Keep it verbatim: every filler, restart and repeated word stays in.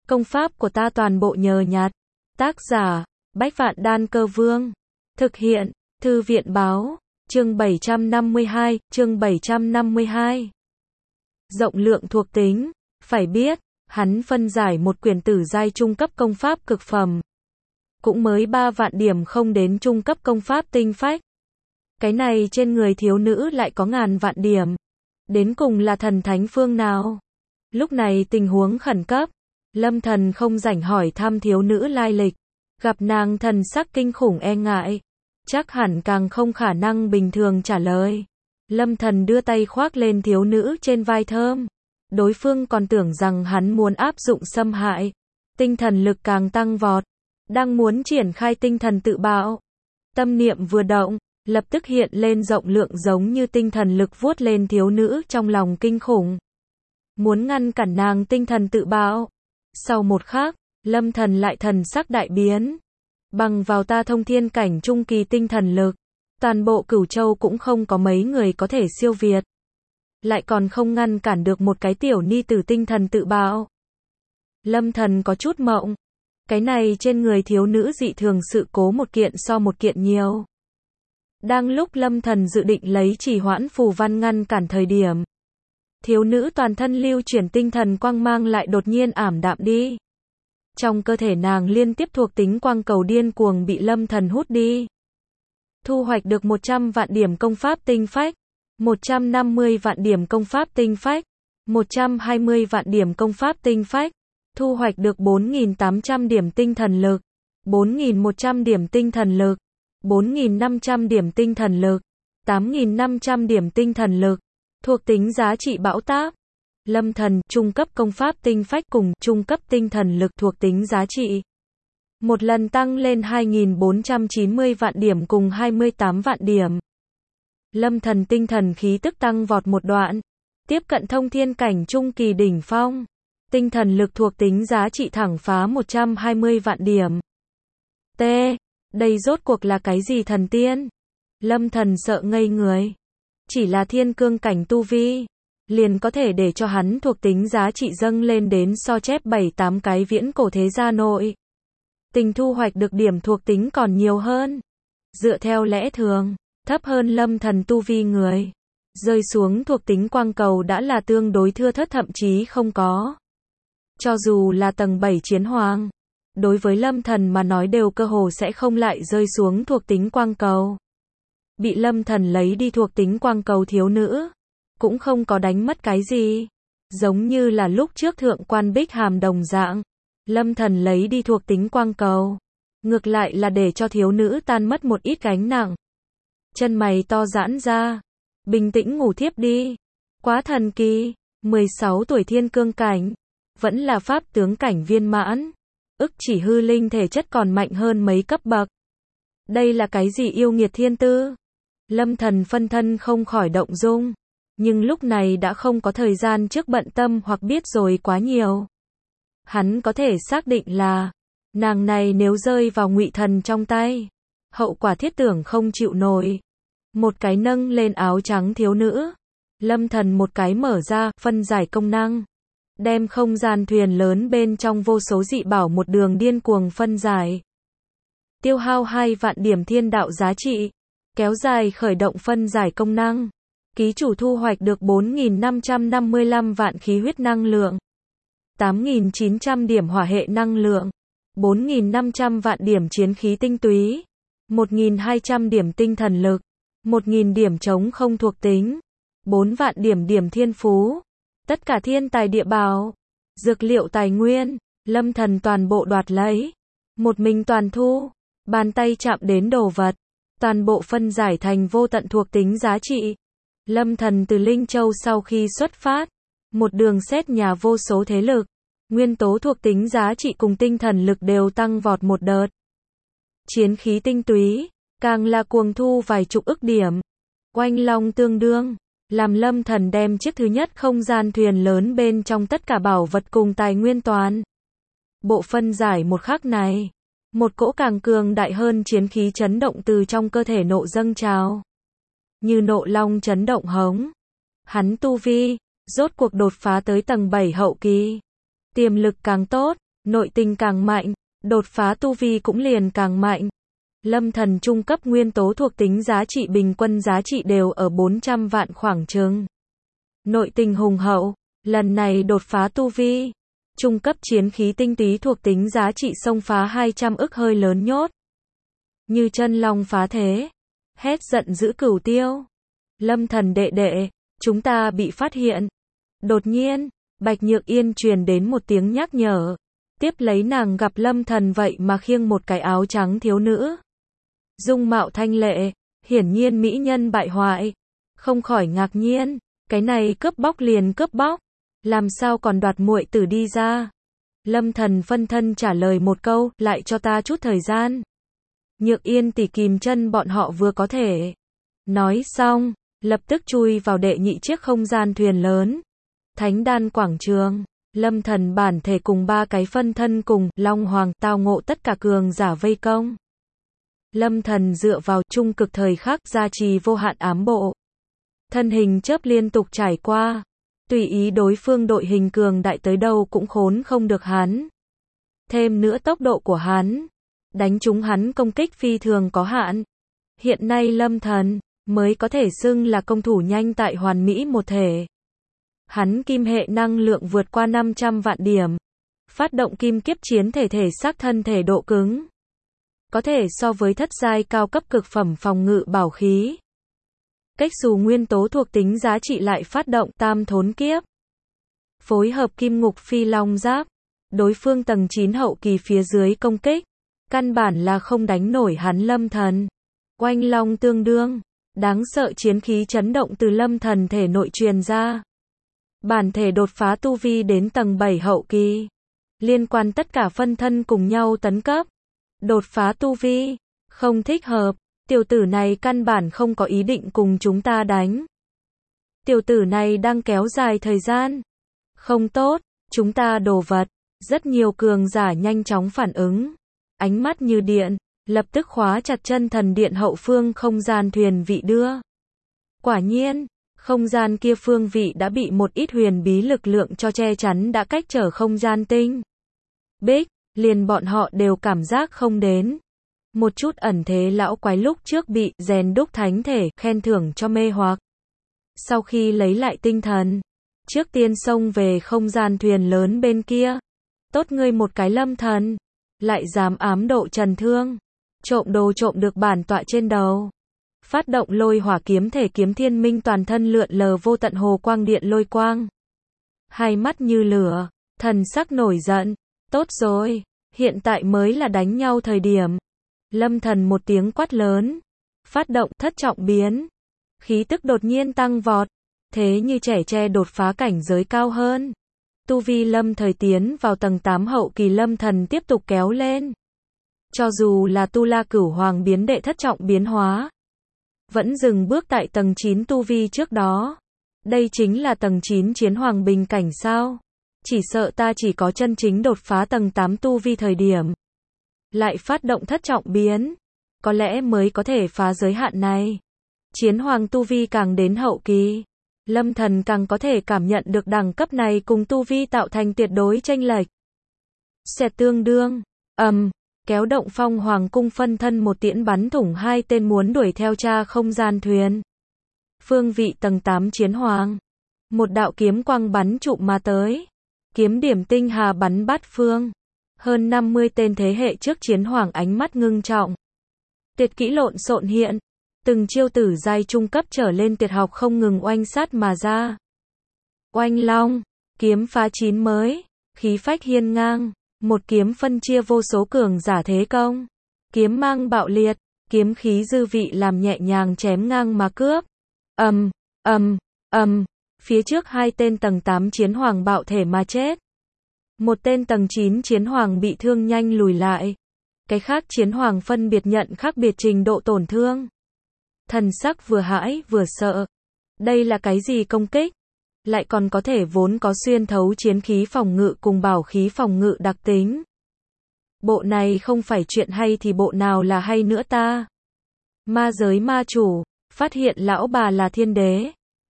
Công pháp của ta toàn bộ nhờ nhặt. Tác giả, Bách Vạn Đan Cơ Vương. Thực hiện, Thư viện Báo. Chương bảy trăm năm mươi hai, chương bảy trăm năm mươi hai. Rộng lượng thuộc tính. Phải biết, hắn phân giải một quyển tử giai trung cấp công pháp cực phẩm. Cũng mới ba vạn điểm không đến trung cấp công pháp tinh phách. Cái này trên người thiếu nữ lại có ngàn vạn điểm. Đến cùng là thần thánh phương nào? Lúc này tình huống khẩn cấp. Lâm Thần không rảnh hỏi thăm thiếu nữ lai lịch. Gặp nàng thần sắc kinh khủng e ngại. Chắc hẳn càng không khả năng bình thường trả lời. Lâm Thần đưa tay khoác lên thiếu nữ trên vai thơm. Đối phương còn tưởng rằng hắn muốn áp dụng xâm hại. Tinh thần lực càng tăng vọt. Đang muốn triển khai tinh thần tự bạo. Tâm niệm vừa động, lập tức hiện lên rộng lượng giống như tinh thần lực vuốt lên thiếu nữ trong lòng kinh khủng. Muốn ngăn cản nàng tinh thần tự bạo. Sau một khắc, Lâm Thần lại thần sắc đại biến. Bằng vào ta thông thiên cảnh trung kỳ tinh thần lực, toàn bộ Cửu Châu cũng không có mấy người có thể siêu việt. Lại còn không ngăn cản được một cái tiểu ni tử tinh thần tự bạo. Lâm Thần có chút mộng. Cái này trên người thiếu nữ dị thường sự cố một kiện so một kiện nhiều. Đang lúc Lâm Thần dự định lấy chỉ hoãn phù văn ngăn cản thời điểm. Thiếu nữ toàn thân lưu chuyển tinh thần quang mang lại đột nhiên ảm đạm đi. Trong cơ thể nàng liên tiếp thuộc tính quang cầu điên cuồng bị Lâm Thần hút đi. Thu hoạch được một trăm vạn điểm công pháp tinh phách, một trăm năm mươi vạn điểm công pháp tinh phách, một trăm hai mươi vạn điểm công pháp tinh phách. Thu hoạch được bốn nghìn tám trăm điểm tinh thần lực, bốn nghìn một trăm điểm tinh thần lực, bốn nghìn năm trăm điểm tinh thần lực, tám nghìn năm trăm điểm tinh thần lực. Thuộc tính giá trị bão táp. Lâm Thần, trung cấp công pháp tinh phách cùng trung cấp tinh thần lực thuộc tính giá trị. Một lần tăng lên hai nghìn bốn trăm chín mươi vạn điểm cùng hai mươi tám vạn điểm. Lâm Thần tinh thần khí tức tăng vọt một đoạn. Tiếp cận thông thiên cảnh trung kỳ đỉnh phong. Tinh thần lực thuộc tính giá trị thẳng phá một trăm hai mươi vạn điểm. T. Đây rốt cuộc là cái gì thần tiên? Lâm Thần sợ ngây người. Chỉ là thiên cương cảnh tu vi, liền có thể để cho hắn thuộc tính giá trị dâng lên đến so chép bảy tám cái viễn cổ thế gia nội. Tình thu hoạch được điểm thuộc tính còn nhiều hơn. Dựa theo lẽ thường, thấp hơn Lâm Thần tu vi người, rơi xuống thuộc tính quang cầu đã là tương đối thưa thớt thậm chí không có. Cho dù là tầng bảy chiến hoàng, đối với Lâm Thần mà nói đều cơ hồ sẽ không lại rơi xuống thuộc tính quang cầu. Bị Lâm Thần lấy đi thuộc tính quang cầu thiếu nữ, cũng không có đánh mất cái gì. Giống như là lúc trước thượng quan Bích Hàm đồng dạng, Lâm Thần lấy đi thuộc tính quang cầu, ngược lại là để cho thiếu nữ tan mất một ít gánh nặng. Chân mày to giãn ra, bình tĩnh ngủ thiếp đi. Quá thần kỳ, mười sáu tuổi thiên cương cảnh, vẫn là pháp tướng cảnh viên mãn, ức chỉ hư linh thể chất còn mạnh hơn mấy cấp bậc. Đây là cái gì yêu nghiệt thiên tư? Lâm Thần phân thân không khỏi động dung, nhưng lúc này đã không có thời gian trước bận tâm hoặc biết rồi quá nhiều. Hắn có thể xác định là, nàng này nếu rơi vào Ngụy Thần trong tay, hậu quả thiết tưởng không chịu nổi. Một cái nâng lên áo trắng thiếu nữ, Lâm Thần một cái mở ra, phân giải công năng, đem không gian thuyền lớn bên trong vô số dị bảo một đường điên cuồng phân giải. Tiêu hao hai vạn điểm thiên đạo giá trị. Kéo dài khởi động phân giải công năng. Ký chủ thu hoạch được bốn nghìn năm trăm năm mươi lăm vạn khí huyết năng lượng, tám nghìn chín trăm điểm hỏa hệ năng lượng, bốn nghìn năm trăm vạn điểm chiến khí tinh túy, một nghìn hai trăm điểm tinh thần lực, một nghìn điểm chống không thuộc tính, bốn vạn điểm điểm thiên phú. Tất cả thiên tài địa bảo, dược liệu tài nguyên, Lâm Thần toàn bộ đoạt lấy. Một mình toàn thu, bàn tay chạm đến đồ vật. Toàn bộ phân giải thành vô tận thuộc tính giá trị. Lâm Thần từ Linh Châu sau khi xuất phát, một đường xét nhà vô số thế lực, nguyên tố thuộc tính giá trị cùng tinh thần lực đều tăng vọt một đợt. Chiến khí tinh túy, càng là cuồng thu vài chục ức điểm. Oanh long tương đương, làm Lâm Thần đem chiếc thứ nhất không gian thuyền lớn bên trong tất cả bảo vật cùng tài nguyên toàn bộ phân giải một khắc này. Một cỗ càng cường đại hơn chiến khí chấn động từ trong cơ thể nộ dâng trào. Như nộ long chấn động hống. Hắn tu vi, rốt cuộc đột phá tới tầng bảy hậu kỳ. Tiềm lực càng tốt, nội tình càng mạnh, đột phá tu vi cũng liền càng mạnh. Lâm thần trung cấp nguyên tố thuộc tính giá trị bình quân giá trị đều ở bốn trăm vạn khoảng chừng. Nội tình hùng hậu, lần này đột phá tu vi. Trung cấp chiến khí tinh túy thuộc tính giá trị xông phá hai trăm ức hơi lớn nhốt. Như chân long phá thế. Hét giận dữ cửu tiêu. Lâm thần đệ đệ, chúng ta bị phát hiện. Đột nhiên, Bạch Nhược Yên truyền đến một tiếng nhắc nhở. Tiếp lấy nàng gặp Lâm thần vậy mà khiêng một cái áo trắng thiếu nữ. Dung mạo thanh lệ, hiển nhiên mỹ nhân bại hoại. Không khỏi ngạc nhiên, cái này cướp bóc liền cướp bóc. Làm sao còn đoạt muội tử đi ra? Lâm thần phân thân trả lời một câu, lại cho ta chút thời gian. Nhược Yên tỉ kìm chân bọn họ vừa có thể. Nói xong, lập tức chui vào đệ nhị chiếc không gian thuyền lớn. Thánh đan quảng trường, Lâm thần bản thể cùng ba cái phân thân cùng Long Hoàng tao ngộ tất cả cường giả vây công. Lâm thần dựa vào trung cực thời khắc gia trì vô hạn ám bộ. Thân hình chớp liên tục trải qua. Tùy ý đối phương đội hình cường đại tới đâu cũng khốn không được hắn. Thêm nữa tốc độ của hắn. Đánh trúng hắn công kích phi thường có hạn. Hiện nay Lâm thần mới có thể xưng là công thủ nhanh tại hoàn mỹ một thể. Hắn kim hệ năng lượng vượt qua năm trăm vạn điểm. Phát động kim kiếp chiến thể thể xác thân thể độ cứng. Có thể so với thất giai cao cấp cực phẩm phòng ngự bảo khí. Cách xù nguyên tố thuộc tính giá trị lại phát động tam thốn kiếp. Phối hợp kim ngục phi long giáp. Đối phương tầng chín hậu kỳ phía dưới công kích. Căn bản là không đánh nổi hắn Lâm thần. Oanh long tương đương. Đáng sợ chiến khí chấn động từ Lâm thần thể nội truyền ra. Bản thể đột phá tu vi đến tầng bảy hậu kỳ. Liên quan tất cả phân thân cùng nhau tấn cấp. Đột phá tu vi. Không thích hợp. Tiểu tử này căn bản không có ý định cùng chúng ta đánh. Tiểu tử này đang kéo dài thời gian. Không tốt, chúng ta đồ vật. Rất nhiều cường giả nhanh chóng phản ứng. Ánh mắt như điện, lập tức khóa chặt chân thần điện hậu phương không gian thuyền vị đưa. Quả nhiên, không gian kia phương vị đã bị một ít huyền bí lực lượng cho che chắn đã cách trở không gian tinh. Bích, liền bọn họ đều cảm giác không đến. Một chút ẩn thế lão quái lúc trước bị rèn đúc thánh thể khen thưởng cho mê hoặc. Sau khi lấy lại tinh thần, trước tiên xông về không gian thuyền lớn bên kia. Tốt ngươi một cái Lâm thần, lại dám ám độ trần thương, trộm đồ trộm được bản tọa trên đầu. Phát động lôi hỏa kiếm thể kiếm thiên minh toàn thân lượn lờ vô tận hồ quang điện lôi quang. Hai mắt như lửa, thần sắc nổi giận. Tốt rồi, hiện tại mới là đánh nhau thời điểm. Lâm thần một tiếng quát lớn. Phát động thất trọng biến. Khí tức đột nhiên tăng vọt. Thế như trẻ tre đột phá cảnh giới cao hơn. Tu vi Lâm thời tiến vào tầng tám hậu kỳ Lâm thần tiếp tục kéo lên. Cho dù là Tu La Cửu Hoàng biến đệ thất trọng biến hóa. Vẫn dừng bước tại tầng chín tu vi trước đó. Đây chính là tầng chín chiến hoàng bình cảnh sao? Chỉ sợ ta chỉ có chân chính đột phá tầng tám tu vi thời điểm. Lại phát động thất trọng biến. Có lẽ mới có thể phá giới hạn này. Chiến hoàng tu vi càng đến hậu kỳ. Lâm thần càng có thể cảm nhận được đẳng cấp này cùng tu vi tạo thành tuyệt đối chênh lệch. Xẹt tương đương. ầm, um, kéo động phong hoàng cung phân thân một tiễn bắn thủng hai tên muốn đuổi theo cha không gian thuyền. Phương vị tầng tám chiến hoàng. Một đạo kiếm quang bắn trụ mà tới. Kiếm điểm tinh hà bắn bát phương. Hơn năm mươi tên thế hệ trước chiến hoàng ánh mắt ngưng trọng. Tuyệt kỹ lộn xộn hiện. Từng chiêu tử giai trung cấp trở lên tuyệt học không ngừng oanh sát mà ra. Oanh long, kiếm phá chín mới, khí phách hiên ngang, một kiếm phân chia vô số cường giả thế công. Kiếm mang bạo liệt, kiếm khí dư vị làm nhẹ nhàng chém ngang mà cướp. Ầm, ầm, ầm, phía trước hai tên tầng tám chiến hoàng bạo thể mà chết. Một tên tầng chín chiến hoàng bị thương nhanh lùi lại. Cái khác chiến hoàng phân biệt nhận khác biệt trình độ tổn thương. Thần sắc vừa hãi vừa sợ. Đây là cái gì công kích? Lại còn có thể vốn có xuyên thấu chiến khí phòng ngự cùng bảo khí phòng ngự đặc tính. Bộ này không phải chuyện hay thì bộ nào là hay nữa ta? Ma giới ma chủ, phát hiện lão bà là thiên đế.